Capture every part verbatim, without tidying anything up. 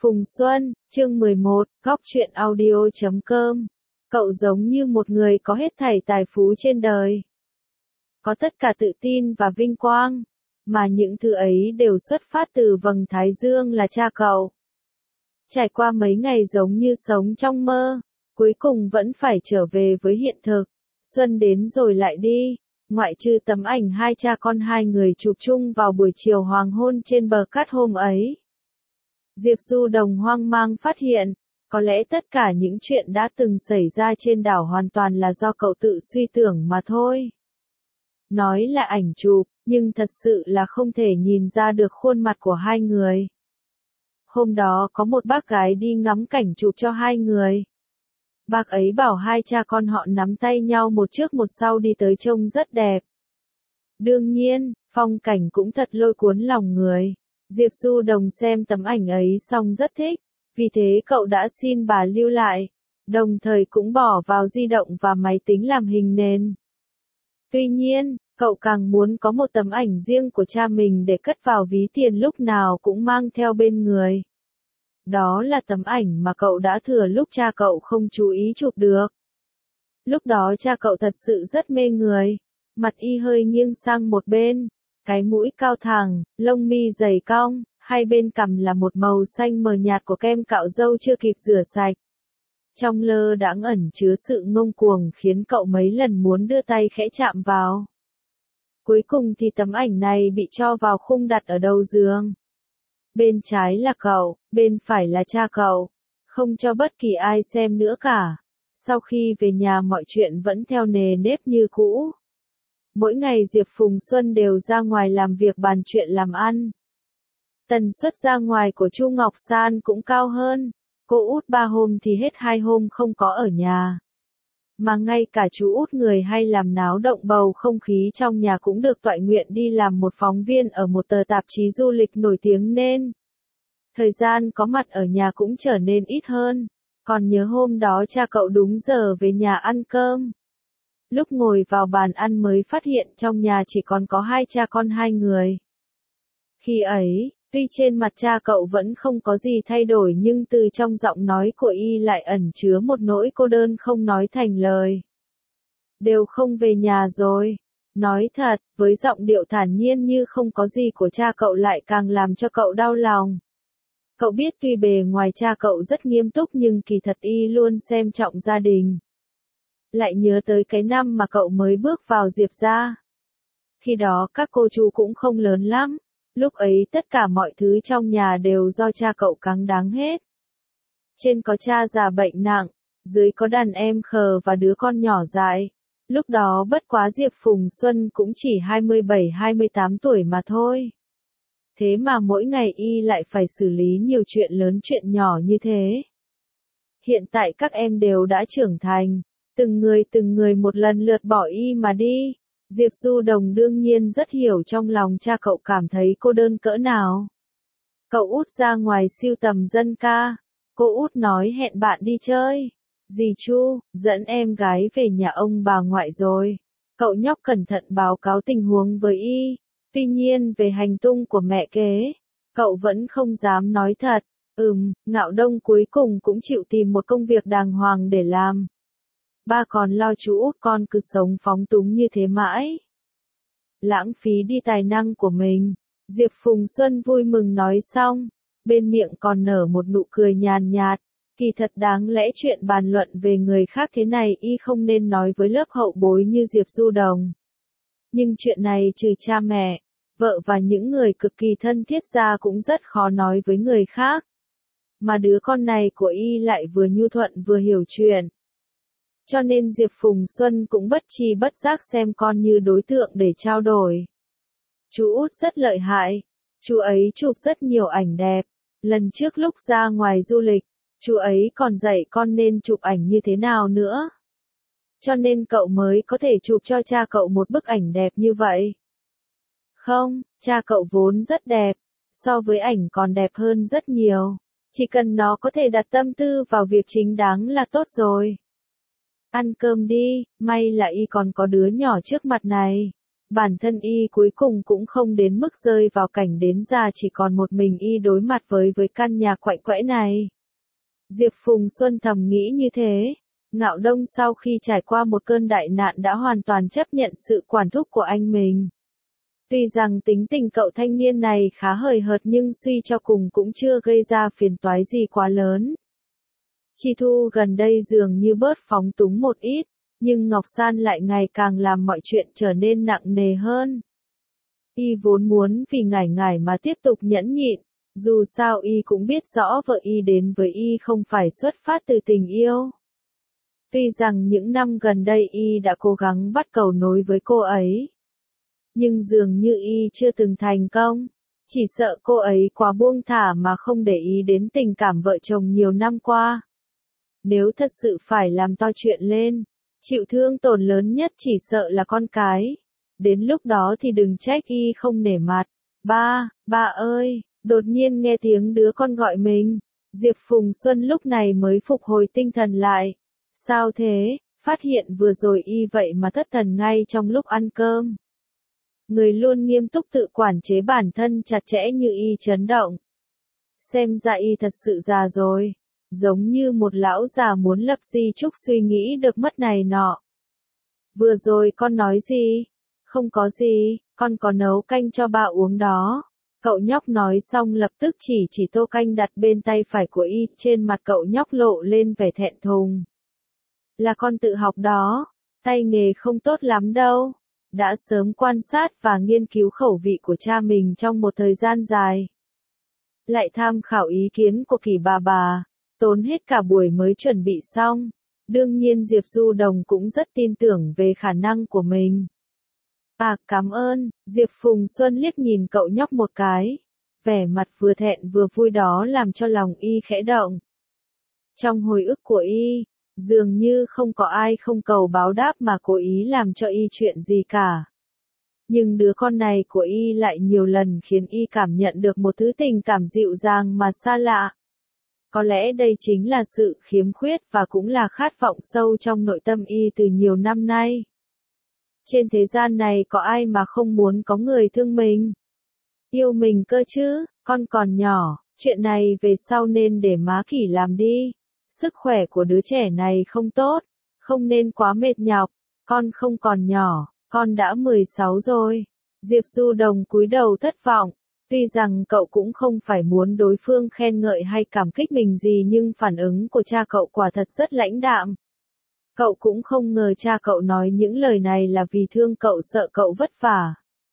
Phùng Xuân, chương mười một, góc truyện audio chấm com. Cậu giống như một người có hết thảy tài phú trên đời. Có tất cả tự tin và vinh quang, mà những thứ ấy đều xuất phát từ vầng thái dương là cha cậu. Trải qua mấy ngày giống như sống trong mơ, cuối cùng vẫn phải trở về với hiện thực. Xuân đến rồi lại đi, ngoại trừ tấm ảnh hai cha con hai người chụp chung vào buổi chiều hoàng hôn trên bờ cát hôm ấy. Diệp Du Đồng hoang mang phát hiện, có lẽ tất cả những chuyện đã từng xảy ra trên đảo hoàn toàn là do cậu tự suy tưởng mà thôi. Nói là ảnh chụp, nhưng thật sự là không thể nhìn ra được khuôn mặt của hai người. Hôm đó có một bác gái đi ngắm cảnh chụp cho hai người. Bác ấy bảo hai cha con họ nắm tay nhau một trước một sau đi tới trông rất đẹp. Đương nhiên, phong cảnh cũng thật lôi cuốn lòng người. Diệp Du Đồng xem tấm ảnh ấy xong rất thích, vì thế cậu đã xin bà lưu lại, đồng thời cũng bỏ vào di động và máy tính làm hình nền. Tuy nhiên, cậu càng muốn có một tấm ảnh riêng của cha mình để cất vào ví tiền lúc nào cũng mang theo bên người. Đó là tấm ảnh mà cậu đã thừa lúc cha cậu không chú ý chụp được. Lúc đó cha cậu thật sự rất mê người, mặt y hơi nghiêng sang một bên, cái mũi cao thẳng, lông mi dày cong, hai bên cằm là một màu xanh mờ nhạt của kem cạo râu chưa kịp rửa sạch. Trong lơ đãng ẩn chứa sự ngông cuồng khiến cậu mấy lần muốn đưa tay khẽ chạm vào. Cuối cùng thì tấm ảnh này bị cho vào khung đặt ở đầu giường. Bên trái là cậu, bên phải là cha cậu, không cho bất kỳ ai xem nữa cả. Sau khi về nhà mọi chuyện vẫn theo nề nếp như cũ. Mỗi ngày Diệp Phùng Xuân đều ra ngoài làm việc bàn chuyện làm ăn. Tần suất ra ngoài của Chu Ngọc San cũng cao hơn, cô út ba hôm thì hết hai hôm không có ở nhà. Mà ngay cả chú út người hay làm náo động bầu không khí trong nhà cũng được toại nguyện đi làm một phóng viên ở một tờ tạp chí du lịch nổi tiếng nên thời gian có mặt ở nhà cũng trở nên ít hơn. Còn nhớ hôm đó cha cậu đúng giờ về nhà ăn cơm. Lúc ngồi vào bàn ăn mới phát hiện trong nhà chỉ còn có hai cha con hai người. Khi ấy, tuy trên mặt cha cậu vẫn không có gì thay đổi nhưng từ trong giọng nói của y lại ẩn chứa một nỗi cô đơn không nói thành lời. Đều không về nhà rồi. Nói thật, với giọng điệu thản nhiên như không có gì của cha cậu lại càng làm cho cậu đau lòng. Cậu biết tuy bề ngoài cha cậu rất nghiêm túc nhưng kỳ thật y luôn xem trọng gia đình. Lại nhớ tới cái năm mà cậu mới bước vào Diệp gia. Khi đó các cô chú cũng không lớn lắm, lúc ấy tất cả mọi thứ trong nhà đều do cha cậu cáng đáng hết. Trên có cha già bệnh nặng, dưới có đàn em khờ và đứa con nhỏ dại. Lúc đó bất quá Diệp Phùng Xuân cũng chỉ hai mươi bảy hai mươi tám tuổi mà thôi. Thế mà mỗi ngày y lại phải xử lý nhiều chuyện lớn chuyện nhỏ như thế. Hiện tại các em đều đã trưởng thành. Từng người từng người một lần lượt bỏ y mà đi. Diệp Du Đồng đương nhiên rất hiểu trong lòng cha cậu cảm thấy cô đơn cỡ nào. Cậu út ra ngoài sưu tầm dân ca. Cô út nói hẹn bạn đi chơi. Dì Chu, dẫn em gái về nhà ông bà ngoại rồi. Cậu nhóc cẩn thận báo cáo tình huống với y. Tuy nhiên về hành tung của mẹ kế, cậu vẫn không dám nói thật. Ừm, Ngạo Đông cuối cùng cũng chịu tìm một công việc đàng hoàng để làm. Ba còn lo chú út con cứ sống phóng túng như thế mãi. Lãng phí đi tài năng của mình. Diệp Phùng Xuân vui mừng nói xong, bên miệng còn nở một nụ cười nhàn nhạt. Kỳ thật đáng lẽ chuyện bàn luận về người khác thế này y không nên nói với lớp hậu bối như Diệp Du Đồng. Nhưng chuyện này trừ cha mẹ, vợ và những người cực kỳ thân thiết ra cũng rất khó nói với người khác. Mà đứa con này của y lại vừa nhu thuận vừa hiểu chuyện. Cho nên Diệp Phùng Xuân cũng bất tri bất giác xem con như đối tượng để trao đổi. Chú út rất lợi hại. Chú ấy chụp rất nhiều ảnh đẹp. Lần trước lúc ra ngoài du lịch, chú ấy còn dạy con nên chụp ảnh như thế nào nữa. Cho nên cậu mới có thể chụp cho cha cậu một bức ảnh đẹp như vậy. Không, cha cậu vốn rất đẹp. So với ảnh còn đẹp hơn rất nhiều. Chỉ cần nó có thể đặt tâm tư vào việc chính đáng là tốt rồi. Ăn cơm đi, may là y còn có đứa nhỏ trước mặt này. Bản thân y cuối cùng cũng không đến mức rơi vào cảnh đến già chỉ còn một mình y đối mặt với với căn nhà quạnh quẽ này. Diệp Phùng Xuân thầm nghĩ như thế. Ngạo Đông sau khi trải qua một cơn đại nạn đã hoàn toàn chấp nhận sự quản thúc của anh mình. Tuy rằng tính tình cậu thanh niên này khá hời hợt nhưng suy cho cùng cũng chưa gây ra phiền toái gì quá lớn. Chi Thu gần đây dường như bớt phóng túng một ít, nhưng Ngọc San lại ngày càng làm mọi chuyện trở nên nặng nề hơn. Y vốn muốn vì ngải ngải mà tiếp tục nhẫn nhịn, dù sao y cũng biết rõ vợ y đến với y không phải xuất phát từ tình yêu. Tuy rằng những năm gần đây y đã cố gắng bắt cầu nối với cô ấy, nhưng dường như y chưa từng thành công, chỉ sợ cô ấy quá buông thả mà không để ý đến tình cảm vợ chồng nhiều năm qua. Nếu thật sự phải làm to chuyện lên, chịu thương tổn lớn nhất chỉ sợ là con cái. Đến lúc đó thì đừng trách y không nể mặt. Ba, ba ơi, đột nhiên nghe tiếng đứa con gọi mình. Diệp Phùng Xuân lúc này mới phục hồi tinh thần lại. Sao thế, phát hiện vừa rồi y vậy mà thất thần ngay trong lúc ăn cơm. Người luôn nghiêm túc tự quản chế bản thân chặt chẽ như y chấn động. Xem ra y thật sự già rồi. Giống như một lão già muốn lập di chúc suy nghĩ được mất này nọ. Vừa rồi con nói gì? Không có gì, con có nấu canh cho ba uống đó. Cậu nhóc nói xong lập tức chỉ chỉ tô canh đặt bên tay phải của y, trên mặt cậu nhóc lộ lên vẻ thẹn thùng. Là con tự học đó, tay nghề không tốt lắm đâu. Đã sớm quan sát và nghiên cứu khẩu vị của cha mình trong một thời gian dài. Lại tham khảo ý kiến của Kỳ bà bà. Tốn hết cả buổi mới chuẩn bị xong. Đương nhiên Diệp Du Đồng cũng rất tin tưởng về khả năng của mình. À, cảm ơn, Diệp Phùng Xuân liếc nhìn cậu nhóc một cái. Vẻ mặt vừa thẹn vừa vui đó làm cho lòng y khẽ động. Trong hồi ức của y, dường như không có ai không cầu báo đáp mà cố ý làm cho y chuyện gì cả. Nhưng đứa con này của y lại nhiều lần khiến y cảm nhận được một thứ tình cảm dịu dàng mà xa lạ. Có lẽ đây chính là sự khiếm khuyết và cũng là khát vọng sâu trong nội tâm y từ nhiều năm nay. Trên thế gian này có ai mà không muốn có người thương mình, yêu mình cơ chứ, con còn nhỏ, chuyện này về sau nên để má Kỷ làm đi. Sức khỏe của đứa trẻ này không tốt, không nên quá mệt nhọc, con không còn nhỏ, con đã mười sáu rồi. Diệp Du Đồng cúi đầu thất vọng. Tuy rằng cậu cũng không phải muốn đối phương khen ngợi hay cảm kích mình gì nhưng phản ứng của cha cậu quả thật rất lãnh đạm. Cậu cũng không ngờ cha cậu nói những lời này là vì thương cậu sợ cậu vất vả.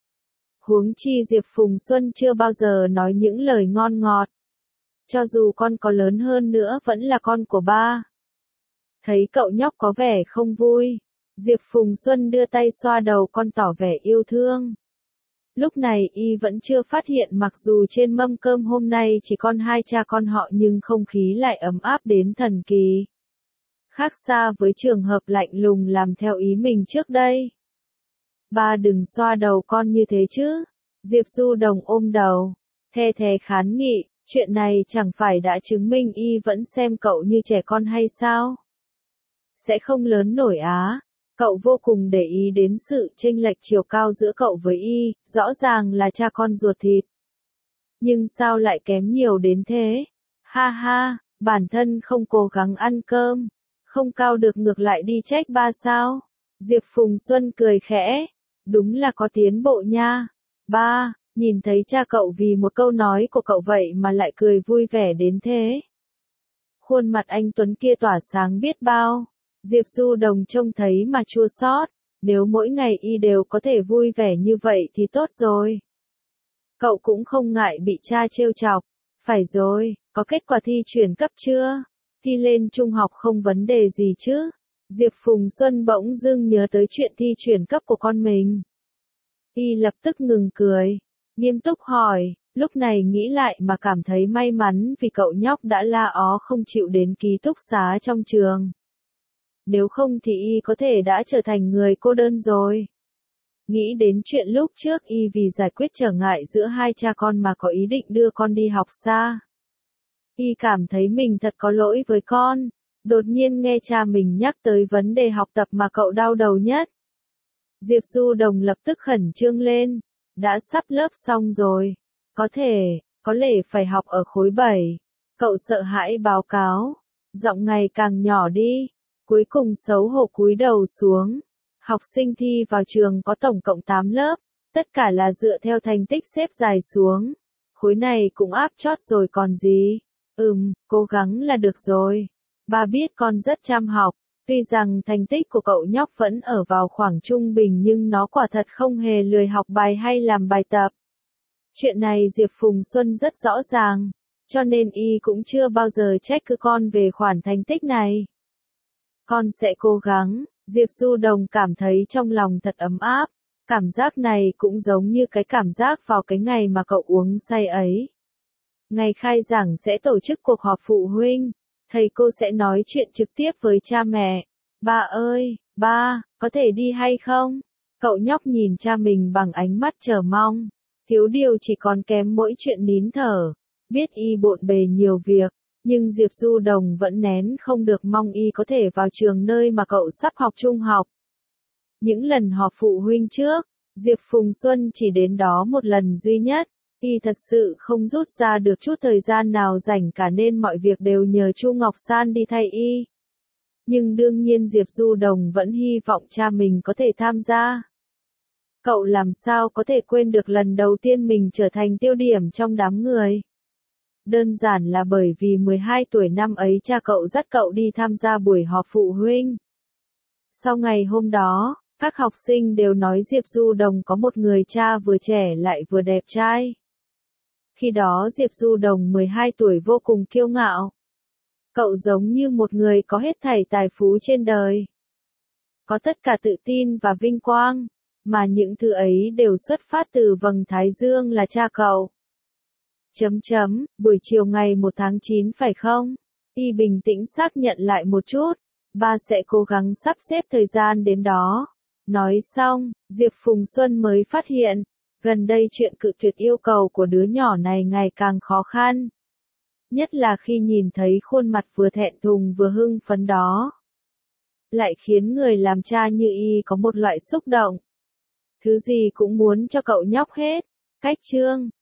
Huống chi Diệp Phùng Xuân chưa bao giờ nói những lời ngon ngọt. Cho dù con có lớn hơn nữa vẫn là con của ba. Thấy cậu nhóc có vẻ không vui, Diệp Phùng Xuân đưa tay xoa đầu con tỏ vẻ yêu thương. Lúc này y vẫn chưa phát hiện mặc dù trên mâm cơm hôm nay chỉ còn hai cha con họ nhưng không khí lại ấm áp đến thần kỳ. Khác xa với trường hợp lạnh lùng làm theo ý mình trước đây. Ba đừng xoa đầu con như thế chứ. Diệp Du Đồng ôm đầu, the thé kháng nghị, chuyện này chẳng phải đã chứng minh y vẫn xem cậu như trẻ con hay sao? Sẽ không lớn nổi á. Cậu vô cùng để ý đến sự chênh lệch chiều cao giữa cậu với y, rõ ràng là cha con ruột thịt. Nhưng sao lại kém nhiều đến thế? Ha ha, bản thân không cố gắng ăn cơm, không cao được ngược lại đi trách ba sao? Diệp Phùng Xuân cười khẽ, đúng là có tiến bộ nha. Ba, nhìn thấy cha cậu vì một câu nói của cậu vậy mà lại cười vui vẻ đến thế. Khuôn mặt anh Tuấn kia tỏa sáng biết bao. Diệp Du Đồng trông thấy mà chua xót, nếu mỗi ngày y đều có thể vui vẻ như vậy thì tốt rồi. Cậu cũng không ngại bị cha trêu chọc. Phải rồi, có kết quả thi chuyển cấp chưa? Thi lên trung học không vấn đề gì chứ? Diệp Phùng Xuân bỗng dưng nhớ tới chuyện thi chuyển cấp của con mình. Y lập tức ngừng cười, nghiêm túc hỏi, lúc này nghĩ lại mà cảm thấy may mắn vì cậu nhóc đã la ó không chịu đến ký túc xá trong trường. Nếu không thì y có thể đã trở thành người cô đơn rồi. Nghĩ đến chuyện lúc trước y vì giải quyết trở ngại giữa hai cha con mà có ý định đưa con đi học xa. Y cảm thấy mình thật có lỗi với con. Đột nhiên nghe cha mình nhắc tới vấn đề học tập mà cậu đau đầu nhất. Diệp Du Đồng lập tức khẩn trương lên. Đã sắp lớp xong rồi. Có thể, có lẽ phải học ở khối bảy. Cậu sợ hãi báo cáo. Giọng ngày càng nhỏ đi. Cuối cùng xấu hổ cúi đầu xuống. Học sinh thi vào trường có tổng cộng tám lớp. Tất cả là dựa theo thành tích xếp dài xuống. Khối này cũng áp chót rồi còn gì. Ừm, cố gắng là được rồi. Ba biết con rất chăm học. Tuy rằng thành tích của cậu nhóc vẫn ở vào khoảng trung bình nhưng nó quả thật không hề lười học bài hay làm bài tập. Chuyện này Diệp Phùng Xuân rất rõ ràng, cho nên y cũng chưa bao giờ trách cứ con về khoản thành tích này. Con sẽ cố gắng, Diệp Du Đồng cảm thấy trong lòng thật ấm áp, cảm giác này cũng giống như cái cảm giác vào cái ngày mà cậu uống say ấy. Ngày khai giảng sẽ tổ chức cuộc họp phụ huynh. Thầy cô sẽ nói chuyện trực tiếp với cha mẹ. Ba ơi, ba, có thể đi hay không? Cậu nhóc nhìn cha mình bằng ánh mắt chờ mong. Thiếu điều chỉ còn kém mỗi chuyện nín thở. Biết y bộn bề nhiều việc, nhưng Diệp Du Đồng vẫn nén không được mong y có thể vào trường nơi mà cậu sắp học trung học. Những lần họp phụ huynh trước, Diệp Phùng Xuân chỉ đến đó một lần duy nhất. Y thật sự không rút ra được chút thời gian nào rảnh cả nên mọi việc đều nhờ Chu Ngọc San đi thay y. Nhưng đương nhiên Diệp Du Đồng vẫn hy vọng cha mình có thể tham gia. Cậu làm sao có thể quên được lần đầu tiên mình trở thành tiêu điểm trong đám người. Đơn giản là bởi vì mười hai tuổi năm ấy cha cậu dắt cậu đi tham gia buổi họp phụ huynh. Sau ngày hôm đó, các học sinh đều nói Diệp Du Đồng có một người cha vừa trẻ lại vừa đẹp trai. Khi đó Diệp Du Đồng mười hai tuổi vô cùng kiêu ngạo. Cậu giống như một người có hết thảy tài phú trên đời. Có tất cả tự tin và vinh quang, mà những thứ ấy đều xuất phát từ vầng thái dương là cha cậu. Chấm chấm, buổi chiều ngày một tháng chín phải không? Y bình tĩnh xác nhận lại một chút. Ba sẽ cố gắng sắp xếp thời gian đến đó. Nói xong, Diệp Phùng Xuân mới phát hiện. Gần đây chuyện cự tuyệt yêu cầu của đứa nhỏ này ngày càng khó khăn. Nhất là khi nhìn thấy khuôn mặt vừa thẹn thùng vừa hưng phấn đó. Lại khiến người làm cha như y có một loại xúc động. Thứ gì cũng muốn cho cậu nhóc hết. Cách chương